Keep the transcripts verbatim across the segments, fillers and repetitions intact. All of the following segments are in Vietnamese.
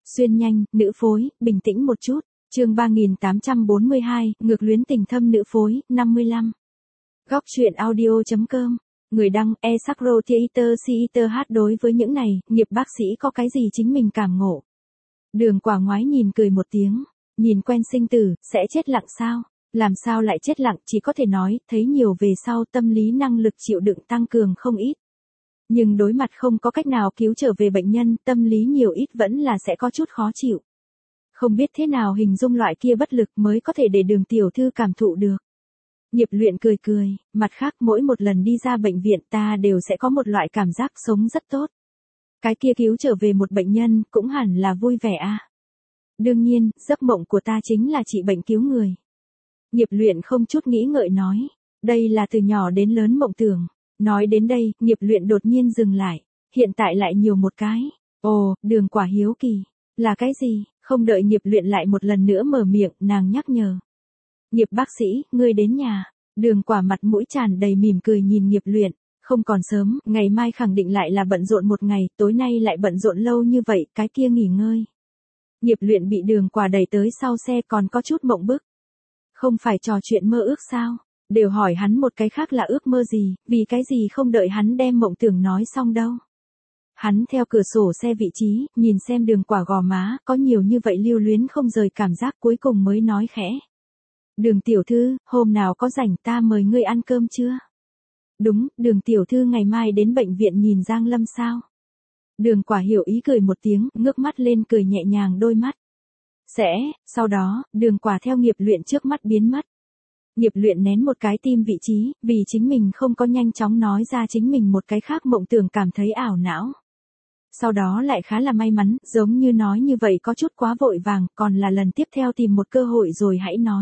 Xuyên nhanh, nữ phối, bình tĩnh một chút. Chương ba nghìn tám trăm bốn mươi hai, ngược luyến tình thâm nữ phối, năm mươi lăm. Góc truyện audio.com. Người đăng, e sacro theater theater hát. Đối với những này, nghiệp bác sĩ có cái gì chính mình cảm ngộ. Đường Quả ngoái nhìn cười một tiếng. Nhìn quen sinh tử, sẽ chết lặng sao? Làm sao lại chết lặng, chỉ có thể nói, thấy nhiều về sau tâm lý năng lực chịu đựng tăng cường không ít. Nhưng đối mặt không có cách nào cứu trở về bệnh nhân, tâm lý nhiều ít vẫn là sẽ có chút khó chịu. Không biết thế nào hình dung loại kia bất lực mới có thể để Đường tiểu thư cảm thụ được. Nghiệp Luyện cười cười, mặt khác mỗi một lần đi ra bệnh viện ta đều sẽ có một loại cảm giác sống rất tốt. Cái kia cứu trở về một bệnh nhân cũng hẳn là vui vẻ à. Đương nhiên, giấc mộng của ta chính là trị bệnh cứu người. Nghiệp Luyện không chút nghĩ ngợi nói, đây là từ nhỏ đến lớn mộng tưởng. Nói đến đây, Nghiệp Luyện đột nhiên dừng lại, hiện tại lại nhiều một cái. Ồ, Đường Quả hiếu kỳ, là cái gì? Không đợi Nghiệp Luyện lại một lần nữa mở miệng, nàng nhắc nhở. Nghiệp bác sĩ, ngươi đến nhà. Đường Quả mặt mũi tràn đầy mỉm cười nhìn Nghiệp Luyện, không còn sớm, ngày mai khẳng định lại là bận rộn một ngày, tối nay lại bận rộn lâu như vậy, cái kia nghỉ ngơi. Nghiệp Luyện bị Đường Quả đẩy tới sau xe còn có chút mộng bức. Không phải trò chuyện mơ ước sao? Đều hỏi hắn một cái khác là ước mơ gì, vì cái gì không đợi hắn đem mộng tưởng nói xong đâu. Hắn theo cửa sổ xe vị trí, nhìn xem Đường Quả gò má, có nhiều như vậy lưu luyến không rời cảm giác, cuối cùng mới nói khẽ. Đường tiểu thư, hôm nào có rảnh ta mời ngươi ăn cơm chưa? Đúng, Đường tiểu thư ngày mai đến bệnh viện nhìn Giang Lâm sao? Đường Quả hiểu ý cười một tiếng, ngước mắt lên cười nhẹ nhàng đôi mắt. Sẽ, sau đó, Đường Quả theo Nghiệp Luyện trước mắt biến mất. Nghiệp Luyện nén một cái tim vị trí, vì chính mình không có nhanh chóng nói ra chính mình một cái khác mộng tưởng cảm thấy ảo não. Sau đó lại khá là may mắn, giống như nói như vậy có chút quá vội vàng, còn là lần tiếp theo tìm một cơ hội rồi hãy nói.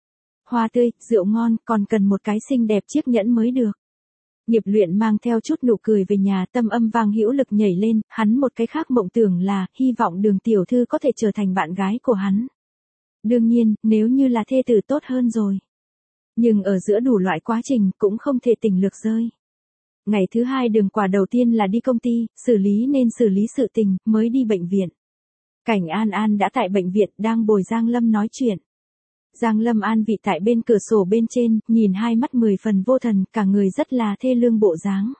Hoa tươi, rượu ngon, còn cần một cái xinh đẹp chiếc nhẫn mới được. Nghiệp Luyện mang theo chút nụ cười về nhà, tâm âm vang hữu lực nhảy lên, hắn một cái khác mộng tưởng là, hy vọng Đường tiểu thư có thể trở thành bạn gái của hắn. Đương nhiên, nếu như là thê tử tốt hơn rồi. Nhưng ở giữa đủ loại quá trình, cũng không thể tỉnh lược rơi. Ngày thứ hai Đường Quả đầu tiên là đi công ty, xử lý nên xử lý sự tình, mới đi bệnh viện. Cảnh An An đã tại bệnh viện, đang bồi Giang Lâm nói chuyện. Giang Lâm an vị tại bên cửa sổ bên trên, nhìn hai mắt mười phần vô thần, cả người rất là thê lương bộ dáng.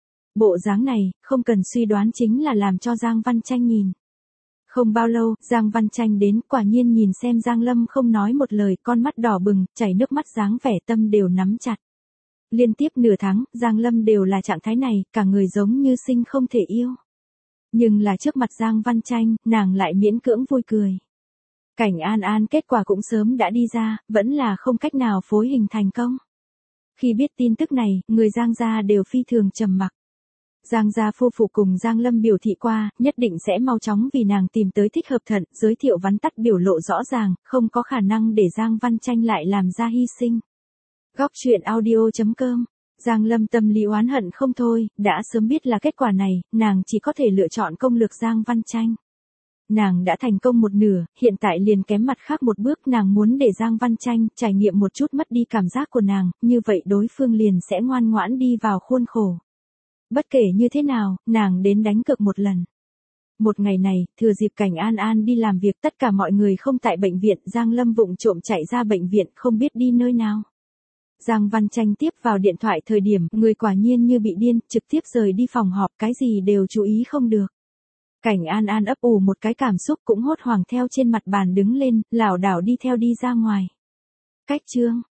Bộ dáng này, không cần suy đoán chính là làm cho Giang Văn Tranh nhìn. Không bao lâu, Giang Văn Tranh đến, quả nhiên nhìn xem Giang Lâm không nói một lời, con mắt đỏ bừng, chảy nước mắt dáng vẻ tâm đều nắm chặt. Liên tiếp nửa tháng, Giang Lâm đều là trạng thái này, cả người giống như sinh không thể yêu. Nhưng là trước mặt Giang Văn Tranh, nàng lại miễn cưỡng vui cười. Cảnh An An kết quả cũng sớm đã đi ra, vẫn là không cách nào phối hình thành công. Khi biết tin tức này, người Giang gia đều phi thường trầm mặc. Giang gia phu phụ cùng Giang Lâm biểu thị qua, nhất định sẽ mau chóng vì nàng tìm tới thích hợp thận, giới thiệu vắn tắt biểu lộ rõ ràng, không có khả năng để Giang Văn Tranh lại làm ra hy sinh. Góc truyện audio.com. Giang Lâm tâm lý oán hận không thôi, đã sớm biết là kết quả này, nàng chỉ có thể lựa chọn công lược Giang Văn Tranh. Nàng đã thành công một nửa, hiện tại liền kém mặt khác một bước, nàng muốn để Giang Văn Tranh trải nghiệm một chút mất đi cảm giác của nàng, như vậy đối phương liền sẽ ngoan ngoãn đi vào khuôn khổ. Bất kể như thế nào, nàng đến đánh cược một lần. Một ngày này, thừa dịp Cảnh An An đi làm việc, tất cả mọi người không tại bệnh viện, Giang Lâm vụng trộm chạy ra bệnh viện, không biết đi nơi nào. Giang Văn Tranh tiếp vào điện thoại thời điểm, người quả nhiên như bị điên, trực tiếp rời đi phòng họp, cái gì đều chú ý không được. Cảnh An An ấp ủ một cái cảm xúc cũng hốt hoảng theo trên mặt bàn đứng lên, lảo đảo đi theo đi ra ngoài. Cách chương,